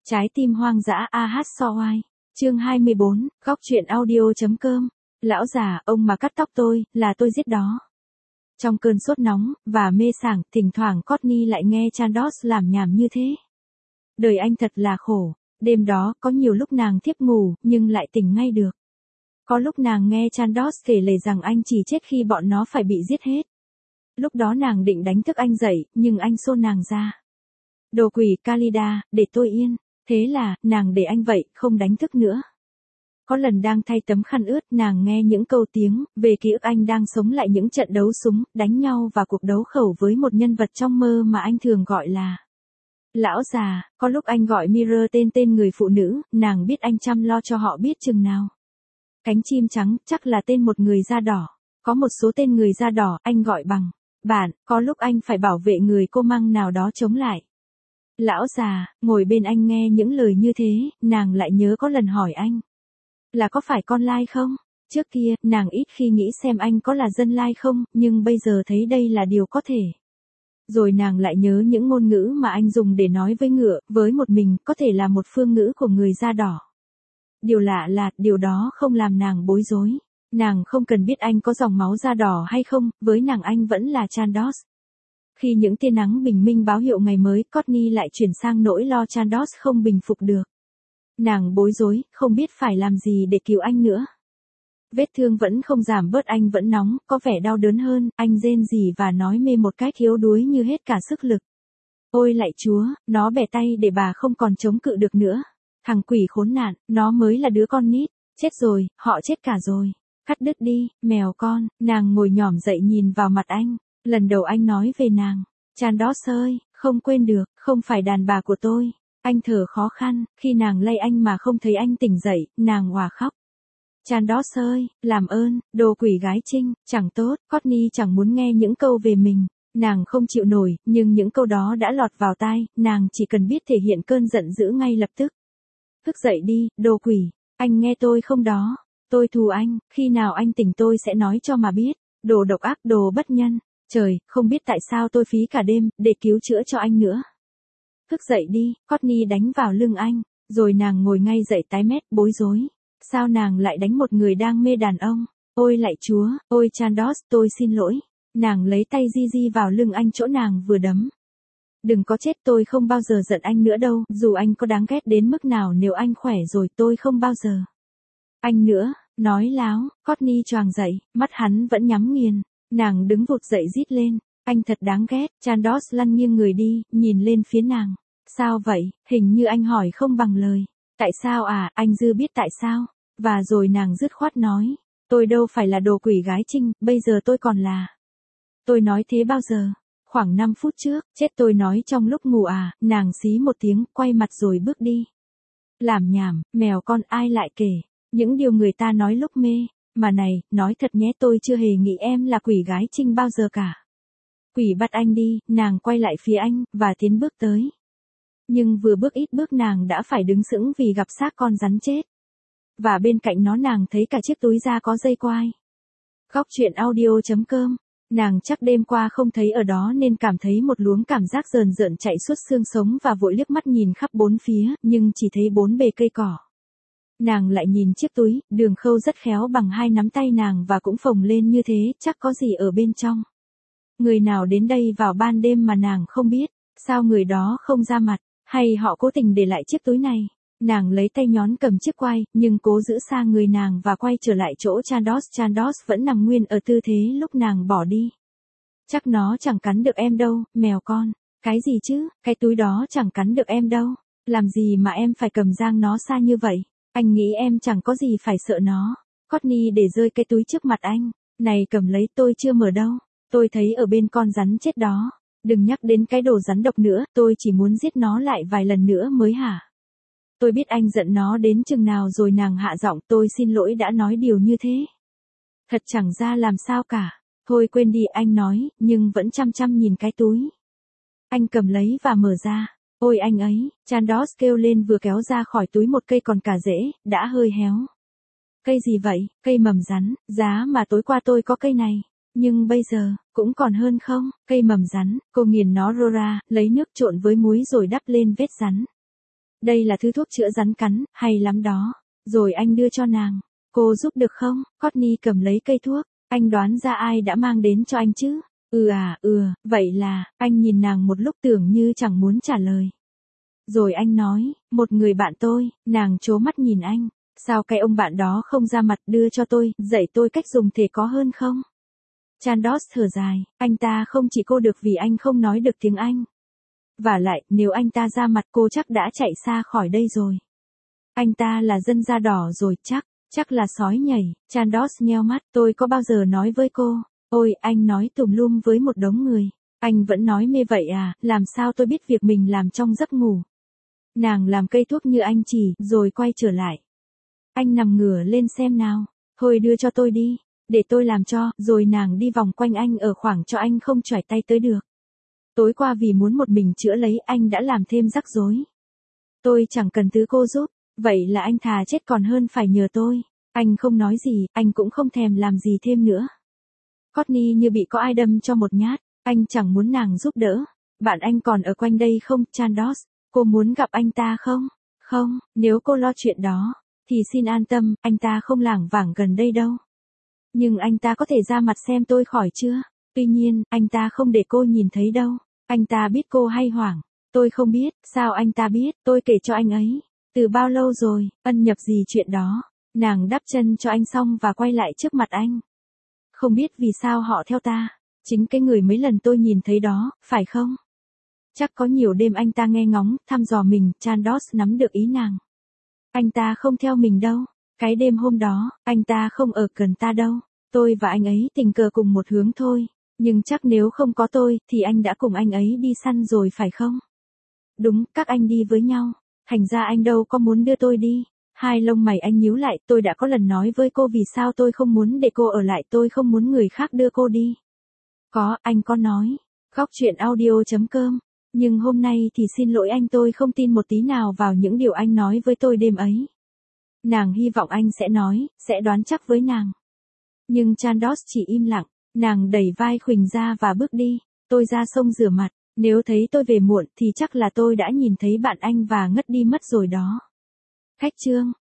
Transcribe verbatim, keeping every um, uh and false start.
Trái tim hoang dã a hát so oai. Chương hai mươi bốn, góc truyện audio.com. Lão già, ông mà cắt tóc tôi, là tôi giết đó. Trong cơn sốt nóng, và mê sảng, thỉnh thoảng Courtney lại nghe Chandos làm nhảm như thế. Đời anh thật là khổ. Đêm đó, có nhiều lúc nàng thiếp ngủ, nhưng lại tỉnh ngay được. Có lúc nàng nghe Chandos kể lể rằng anh chỉ chết khi bọn nó phải bị giết hết. Lúc đó nàng định đánh thức anh dậy, nhưng anh xô nàng ra. Đồ quỷ Khalida, để tôi yên. Thế là, nàng để anh vậy, không đánh thức nữa. Có lần đang thay tấm khăn ướt, nàng nghe những câu tiếng, về ký ức anh đang sống lại những trận đấu súng, đánh nhau và cuộc đấu khẩu với một nhân vật trong mơ mà anh thường gọi là lão già. Có lúc anh gọi Mirror tên tên người phụ nữ, nàng biết anh chăm lo cho họ biết chừng nào. Cánh chim trắng, chắc là tên một người da đỏ. Có một số tên người da đỏ, anh gọi bằng bạn, có lúc anh phải bảo vệ người cô mang nào đó chống lại. Lão già, ngồi bên anh nghe những lời như thế, nàng lại nhớ có lần hỏi anh. Là có phải con lai không? Trước kia, nàng ít khi nghĩ xem anh có là dân lai không, nhưng bây giờ thấy đây là điều có thể. Rồi nàng lại nhớ những ngôn ngữ mà anh dùng để nói với ngựa, với một mình, có thể là một phương ngữ của người da đỏ. Điều lạ là, điều đó không làm nàng bối rối. Nàng không cần biết anh có dòng máu da đỏ hay không, với nàng anh vẫn là Chandos. Khi những tia nắng bình minh báo hiệu ngày mới, Courtney lại chuyển sang nỗi lo Chandos không bình phục được. Nàng bối rối, không biết phải làm gì để cứu anh nữa. Vết thương vẫn không giảm bớt, anh vẫn nóng, có vẻ đau đớn hơn, anh rên rỉ và nói mê một cách yếu đuối như hết cả sức lực. Ôi lạy Chúa, nó bẻ tay để bà không còn chống cự được nữa. Thằng quỷ khốn nạn, nó mới là đứa con nít. Chết rồi, họ chết cả rồi. Cắt đứt đi, mèo con. Nàng ngồi nhỏm dậy nhìn vào mặt anh. Lần đầu anh nói về nàng. Chandos ơi, không quên được, không phải đàn bà của tôi. Anh thở khó khăn, khi nàng lay anh mà không thấy anh tỉnh dậy, nàng òa khóc. Chandos ơi, làm ơn, đồ quỷ gái trinh, chẳng tốt. Courtney chẳng muốn nghe những câu về mình. Nàng không chịu nổi, nhưng những câu đó đã lọt vào tai, nàng chỉ cần biết thể hiện cơn giận dữ ngay lập tức. Thức dậy đi, đồ quỷ, anh nghe tôi không đó. Tôi thù anh, khi nào anh tỉnh tôi sẽ nói cho mà biết. Đồ độc ác, đồ bất nhân. Trời, không biết tại sao tôi phí cả đêm, để cứu chữa cho anh nữa. Thức dậy đi, Courtney đánh vào lưng anh, rồi nàng ngồi ngay dậy tái mét, bối rối. Sao nàng lại đánh một người đang mê đàn ông? Ôi lạy Chúa, ôi Chandos, tôi xin lỗi. Nàng lấy tay di di vào lưng anh chỗ nàng vừa đấm. Đừng có chết, tôi không bao giờ giận anh nữa đâu, dù anh có đáng ghét đến mức nào, nếu anh khỏe rồi tôi không bao giờ. Anh nữa, nói láo. Courtney choàng dậy, mắt hắn vẫn nhắm nghiền. Nàng đứng vụt dậy rít lên. Anh thật đáng ghét. Chandos lăn nghiêng người đi, nhìn lên phía nàng. Sao vậy? Hình như anh hỏi không bằng lời. Tại sao à? Anh dư biết tại sao. Và rồi nàng dứt khoát nói. Tôi đâu phải là đồ quỷ gái trinh, bây giờ tôi còn là. Tôi nói thế bao giờ? Khoảng năm phút trước, chết tôi nói trong lúc ngủ à, nàng xí một tiếng, quay mặt rồi bước đi. Làm nhảm, mèo con, ai lại kể. Những điều người ta nói lúc mê. Mà này, nói thật nhé, tôi chưa hề nghĩ em là quỷ gái trinh bao giờ cả. Quỷ bắt anh đi, nàng quay lại phía anh, và tiến bước tới. Nhưng vừa bước ít bước nàng đã phải đứng sững vì gặp xác con rắn chết. Và bên cạnh nó nàng thấy cả chiếc túi da có dây quai. Góc truyện audio.com. Nàng chắc đêm qua không thấy ở đó nên cảm thấy một luống cảm giác rờn rợn chạy suốt xương sống và vội liếc mắt nhìn khắp bốn phía, nhưng chỉ thấy bốn bề cây cỏ. Nàng lại nhìn chiếc túi, đường khâu rất khéo bằng hai nắm tay nàng và cũng phồng lên như thế, chắc có gì ở bên trong. Người nào đến đây vào ban đêm mà nàng không biết, sao người đó không ra mặt, hay họ cố tình để lại chiếc túi này. Nàng lấy tay nhón cầm chiếc quai, nhưng cố giữ xa người nàng và quay trở lại chỗ Chandos. Chandos vẫn nằm nguyên ở tư thế lúc nàng bỏ đi. Chắc nó chẳng cắn được em đâu, mèo con. Cái gì chứ, cái túi đó chẳng cắn được em đâu. Làm gì mà em phải cầm giang nó xa như vậy? Anh nghĩ em chẳng có gì phải sợ nó. Courtney để rơi cái túi trước mặt anh. Này cầm lấy, tôi chưa mở đâu. Tôi thấy ở bên con rắn chết đó. Đừng nhắc đến cái đồ rắn độc nữa, tôi chỉ muốn giết nó lại vài lần nữa mới hả? Tôi biết anh giận nó đến chừng nào rồi. Nàng hạ giọng, tôi xin lỗi đã nói điều như thế. Thật chẳng ra làm sao cả. Thôi quên đi, anh nói, nhưng vẫn chăm chăm nhìn cái túi. Anh cầm lấy và mở ra. Ôi anh ấy, Chandos kêu lên vừa kéo ra khỏi túi một cây còn cả rễ, đã hơi héo. Cây gì vậy? Cây mầm rắn, giá mà tối qua tôi có cây này. Nhưng bây giờ, cũng còn hơn không? Cây mầm rắn, cô nghiền nó rô ra, lấy nước trộn với muối rồi đắp lên vết rắn. Đây là thứ thuốc chữa rắn cắn, hay lắm đó. Rồi anh đưa cho nàng. Cô giúp được không? Courtney cầm lấy cây thuốc. Anh đoán ra ai đã mang đến cho anh chứ? Ừ à, ừ, vậy là, anh nhìn nàng một lúc tưởng như chẳng muốn trả lời. Rồi anh nói, một người bạn tôi, nàng trố mắt nhìn anh. Sao cái ông bạn đó không ra mặt đưa cho tôi, dạy tôi cách dùng thể có hơn không? Chandos thở dài, anh ta không chỉ cô được vì anh không nói được tiếng Anh. Và lại, nếu anh ta ra mặt cô chắc đã chạy xa khỏi đây rồi. Anh ta là dân da đỏ rồi chắc, chắc là sói nhảy. Chandos nheo mắt, tôi có bao giờ nói với cô, ôi anh nói tùm lum với một đống người. Anh vẫn nói mê vậy à, làm sao tôi biết việc mình làm trong giấc ngủ. Nàng làm cây thuốc như anh chỉ, rồi quay trở lại. Anh nằm ngửa lên xem nào, thôi đưa cho tôi đi, để tôi làm cho, rồi nàng đi vòng quanh anh ở khoảng cho anh không chỏi tay tới được. Tối qua vì muốn một mình chữa lấy anh đã làm thêm rắc rối. Tôi chẳng cần thứ cô giúp, vậy là anh thà chết còn hơn phải nhờ tôi. Anh không nói gì, anh cũng không thèm làm gì thêm nữa. Courtney như bị có ai đâm cho một nhát, anh chẳng muốn nàng giúp đỡ. Bạn anh còn ở quanh đây không, Chandos? Cô muốn gặp anh ta không? Không, nếu cô lo chuyện đó, thì xin an tâm, anh ta không lảng vảng gần đây đâu. Nhưng anh ta có thể ra mặt xem tôi khỏi chưa? Tuy nhiên, anh ta không để cô nhìn thấy đâu. Anh ta biết cô hay hoảng. Tôi không biết, sao anh ta biết, tôi kể cho anh ấy. Từ bao lâu rồi, ân nhập gì chuyện đó. Nàng đắp chân cho anh xong và quay lại trước mặt anh. Không biết vì sao họ theo ta. Chính cái người mấy lần tôi nhìn thấy đó, phải không? Chắc có nhiều đêm anh ta nghe ngóng, thăm dò mình, Chandos nắm được ý nàng. Anh ta không theo mình đâu. Cái đêm hôm đó, anh ta không ở gần ta đâu. Tôi và anh ấy tình cờ cùng một hướng thôi. Nhưng chắc nếu không có tôi, thì anh đã cùng anh ấy đi săn rồi phải không? Đúng, các anh đi với nhau. Thành ra anh đâu có muốn đưa tôi đi. Hai lông mày anh nhíu lại, tôi đã có lần nói với cô vì sao tôi không muốn để cô ở lại, tôi không muốn người khác đưa cô đi. Có, anh có nói. Góc chuyện audio chấm com. Nhưng hôm nay thì xin lỗi anh, tôi không tin một tí nào vào những điều anh nói với tôi đêm ấy. Nàng hy vọng anh sẽ nói, sẽ đoán chắc với nàng. Nhưng Chandos chỉ im lặng, nàng đẩy vai Khuỳnh ra và bước đi. Tôi ra sông rửa mặt, nếu thấy tôi về muộn thì chắc là tôi đã nhìn thấy bạn anh và ngất đi mất rồi đó. Khách trương.